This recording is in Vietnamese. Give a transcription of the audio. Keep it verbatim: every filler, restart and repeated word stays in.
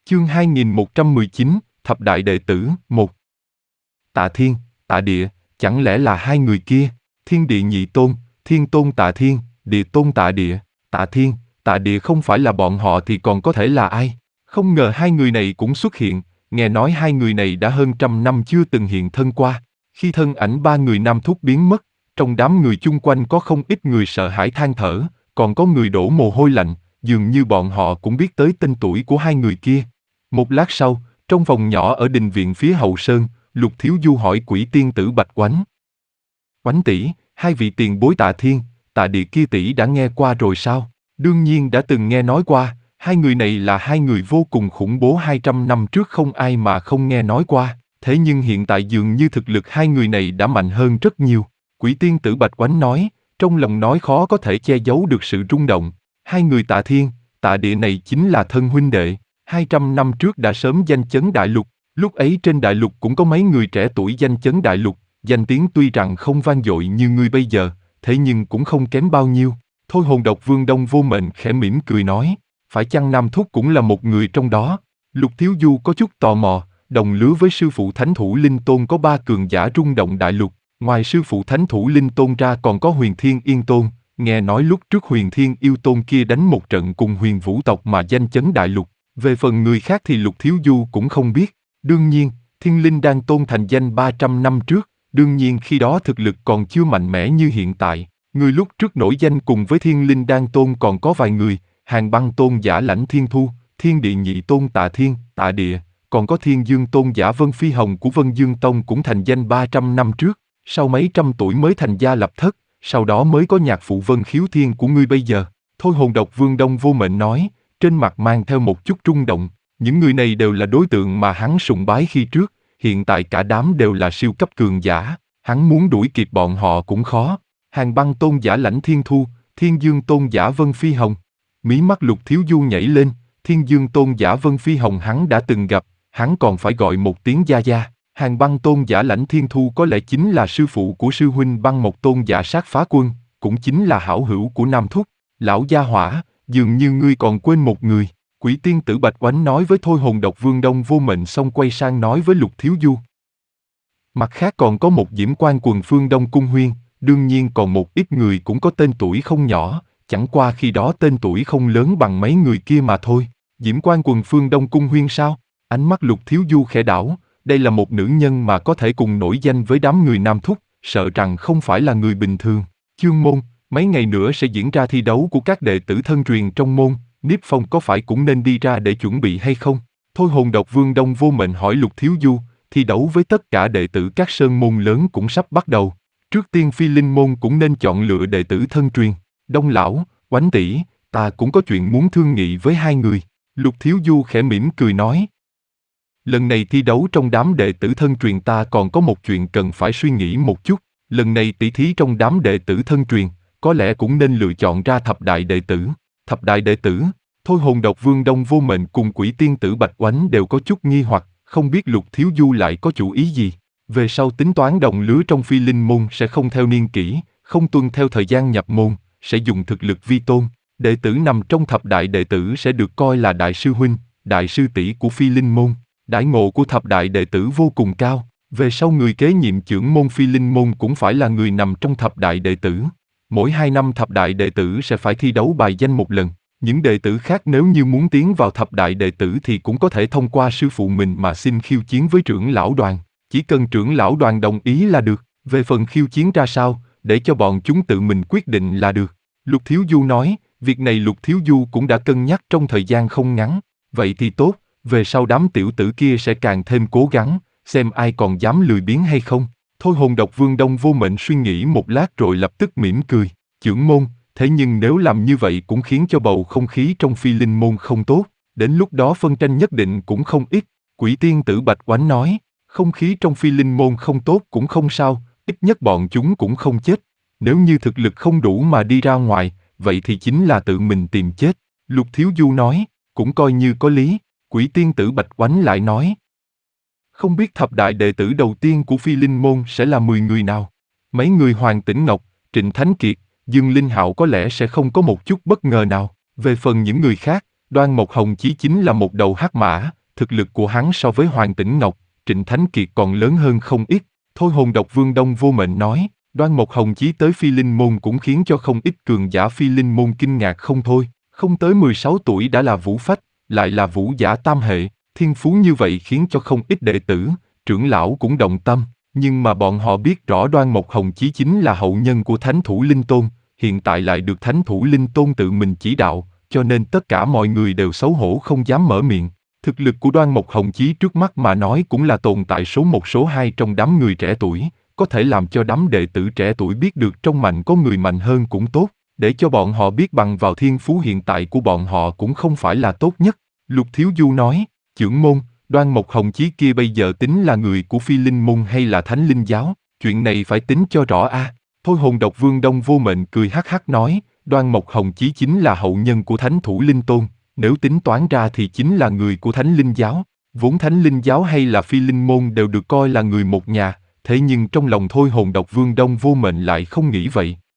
Chương hai nghìn một trăm mười chín, Thập Đại Đệ Tử, một. Tạ Thiên, Tạ Địa, chẳng lẽ là hai người kia? Thiên Địa Nhị Tôn, Thiên Tôn Tạ Thiên, Địa Tôn Tạ Địa. Tạ Thiên, Tạ Địa không phải là bọn họ thì còn có thể là ai? Không ngờ hai người này cũng xuất hiện, nghe nói hai người này đã hơn trăm năm chưa từng hiện thân qua. Khi thân ảnh ba người nam thúc biến mất, trong đám người chung quanh có không ít người sợ hãi than thở, còn có người đổ mồ hôi lạnh, dường như bọn họ cũng biết tới tên tuổi của hai người kia. Một lát sau, trong phòng nhỏ ở đình viện phía hậu sơn, Lục Thiếu Du hỏi Quỷ Tiên Tử Bạch Oánh. Oánh tỷ, hai vị tiền bối Tạ Thiên, Tạ Địa kia tỷ đã nghe qua rồi sao? Đương nhiên đã từng nghe nói qua, hai người này là hai người vô cùng khủng bố hai trăm năm trước không ai mà không nghe nói qua, thế nhưng hiện tại dường như thực lực hai người này đã mạnh hơn rất nhiều. Quỷ Tiên Tử Bạch Oánh nói, trong lòng nói khó có thể che giấu được sự rung động. Hai người Tạ Thiên, Tạ Địa này chính là thân huynh đệ. Hai trăm năm trước đã sớm danh chấn đại lục, lúc ấy trên đại lục cũng có mấy người trẻ tuổi danh chấn đại lục, danh tiếng tuy rằng không vang dội như ngươi bây giờ, thế nhưng cũng không kém bao nhiêu. Thôi Hồn Độc Vương Đông Vô Mệnh khẽ mỉm cười nói, phải chăng Nam Thúc cũng là một người trong đó? Lục Thiếu Du có chút tò mò, đồng lứa với sư phụ Thánh Thủ Linh Tôn có ba cường giả rung động đại lục, ngoài sư phụ Thánh Thủ Linh Tôn ra còn có Huyền Thiên Yên Tôn, nghe nói lúc trước Huyền Thiên Yêu Tôn kia đánh một trận cùng Huyền Vũ tộc mà danh chấn đại lục. Về phần người khác thì Lục Thiếu Du cũng không biết. Đương nhiên, Thiên Linh Đan Tôn thành danh ba trăm năm trước, đương nhiên khi đó thực lực còn chưa mạnh mẽ như hiện tại. Người lúc trước nổi danh cùng với Thiên Linh Đan Tôn còn có vài người, Hàng Băng Tôn Giả Lãnh Thiên Thu, Thiên Địa Nhị Tôn Tạ Thiên, Tạ Địa, còn có Thiên Dương Tôn Giả Vân Phi Hồng của Vân Dương Tông cũng thành danh ba trăm năm trước, sau mấy trăm tuổi mới thành gia lập thất, sau đó mới có nhạc phụ Vân Khiếu Thiên của ngươi bây giờ. Thôi Hồn Độc Vương Đông Vô Mệnh nói, trên mặt mang theo một chút rung động, những người này đều là đối tượng mà hắn sùng bái khi trước, hiện tại cả đám đều là siêu cấp cường giả, hắn muốn đuổi kịp bọn họ cũng khó. Hàng Băng Tôn Giả Lãnh Thiên Thu, Thiên Dương Tôn Giả Vân Phi Hồng. Mí mắt Lục Thiếu Du nhảy lên, Thiên Dương Tôn Giả Vân Phi Hồng hắn đã từng gặp, hắn còn phải gọi một tiếng gia gia. Hàng Băng Tôn Giả Lãnh Thiên Thu có lẽ chính là sư phụ của sư huynh Băng Mộc Tôn Giả Sát Phá Quân, cũng chính là hảo hữu của Nam Thúc. Lão gia hỏa, dường như ngươi còn quên một người. Quỷ Tiên Tử Bạch Oánh nói với Thôi Hồn Độc Vương Đông Vô Mệnh xong quay sang nói với Lục Thiếu Du. Mặt khác còn có một Diễm Quan Quần Phương Đông Cung Huyên, đương nhiên còn một ít người cũng có tên tuổi không nhỏ, chẳng qua khi đó tên tuổi không lớn bằng mấy người kia mà thôi. Diễm Quan Quần Phương Đông Cung Huyên sao? Ánh mắt Lục Thiếu Du khẽ đảo, đây là một nữ nhân mà có thể cùng nổi danh với đám người Nam Thúc, sợ rằng không phải là người bình thường. Chương môn, mấy ngày nữa sẽ diễn ra thi đấu của các đệ tử thân truyền trong môn, Niếp Phong có phải cũng nên đi ra để chuẩn bị hay không? Thôi Hồn Độc Vương Đông Vô Mệnh hỏi Lục Thiếu Du, thi đấu với tất cả đệ tử các sơn môn lớn cũng sắp bắt đầu. Trước tiên Phi Linh môn cũng nên chọn lựa đệ tử thân truyền. Đông lão, Oánh tỷ, ta cũng có chuyện muốn thương nghị với hai người. Lục Thiếu Du khẽ mỉm cười nói. Lần này thi đấu trong đám đệ tử thân truyền ta còn có một chuyện cần phải suy nghĩ một chút. Lần này tỷ thí trong đám đệ tử thân truyền, có lẽ cũng nên lựa chọn ra thập đại đệ tử. Thập đại đệ tử, Thôi Hồn Độc Vương Đông Vô Mệnh cùng Quỷ Tiên Tử Bạch Oánh đều có chút nghi hoặc, không biết Lục Thiếu Du lại có chủ ý gì. Về sau tính toán đồng lứa trong Phi Linh môn sẽ không theo niên kỷ, không tuân theo thời gian nhập môn, sẽ dùng thực lực vi tôn. Đệ tử nằm trong thập đại đệ tử sẽ được coi là đại sư huynh, đại sư tỷ của Phi Linh môn. Đãi ngộ của thập đại đệ tử vô cùng cao. Về sau người kế nhiệm trưởng môn Phi Linh môn cũng phải là người nằm trong thập đại đệ tử. Mỗi hai năm thập đại đệ tử sẽ phải thi đấu bài danh một lần. Những đệ tử khác nếu như muốn tiến vào thập đại đệ tử thì cũng có thể thông qua sư phụ mình mà xin khiêu chiến với trưởng lão đoàn. Chỉ cần trưởng lão đoàn đồng ý là được. Về phần khiêu chiến ra sao, để cho bọn chúng tự mình quyết định là được. Lục Thiếu Du nói, việc này Lục Thiếu Du cũng đã cân nhắc trong thời gian không ngắn. Vậy thì tốt, về sau đám tiểu tử kia sẽ càng thêm cố gắng, xem ai còn dám lười biếng hay không. Thôi Hồn Độc Vương Đông Vô Mệnh suy nghĩ một lát rồi lập tức mỉm cười. Trưởng môn, thế nhưng nếu làm như vậy cũng khiến cho bầu không khí trong Phi Linh môn không tốt, đến lúc đó phân tranh nhất định cũng không ít. Quỷ Tiên Tử Bạch Oánh nói, không khí trong Phi Linh môn không tốt cũng không sao, ít nhất bọn chúng cũng không chết. Nếu như thực lực không đủ mà đi ra ngoài, vậy thì chính là tự mình tìm chết. Lục Thiếu Du nói, cũng coi như có lý. Quỷ Tiên Tử Bạch Oánh lại nói, không biết thập đại đệ tử đầu tiên của Phi Linh môn sẽ là mười người nào? Mấy người Hoàng Tĩnh Ngọc, Trịnh Thánh Kiệt, Dương Linh Hạo có lẽ sẽ không có một chút bất ngờ nào. Về phần những người khác, Đoan Mộc Hồng Chí chính là một đầu hắc mã, thực lực của hắn so với Hoàng Tĩnh Ngọc, Trịnh Thánh Kiệt còn lớn hơn không ít. Thôi hồn độc Vương Đông Vô Mệnh nói, Đoan Mộc Hồng Chí tới Phi Linh Môn cũng khiến cho không ít cường giả Phi Linh Môn kinh ngạc không thôi, không tới mười sáu tuổi đã là vũ phách, lại là vũ giả tam hệ, thiên phú như vậy khiến cho không ít đệ tử, trưởng lão cũng động tâm, nhưng mà bọn họ biết rõ Đoan Mộc Hồng Chí chính là hậu nhân của Thánh Thủ Linh Tôn, hiện tại lại được Thánh Thủ Linh Tôn tự mình chỉ đạo, cho nên tất cả mọi người đều xấu hổ không dám mở miệng. Thực lực của Đoan Mộc Hồng Chí trước mắt mà nói cũng là tồn tại số một số hai trong đám người trẻ tuổi, có thể làm cho đám đệ tử trẻ tuổi biết được trong mạnh có người mạnh hơn cũng tốt, để cho bọn họ biết bằng vào thiên phú hiện tại của bọn họ cũng không phải là tốt nhất. Lục Thiếu Du nói, trưởng môn, Đoan Mộc Hồng Chí kia bây giờ tính là người của Phi Linh Môn hay là Thánh Linh Giáo, chuyện này phải tính cho rõ a. Thôi hồn độc Vương Đông Vô Mệnh cười hắc hắc nói, Đoan Mộc Hồng Chí chính là hậu nhân của Thánh Thủ Linh Tôn, nếu tính toán ra thì chính là người của Thánh Linh Giáo, vốn Thánh Linh Giáo hay là Phi Linh Môn đều được coi là người một nhà, thế nhưng trong lòng Thôi hồn độc Vương Đông Vô Mệnh lại không nghĩ vậy.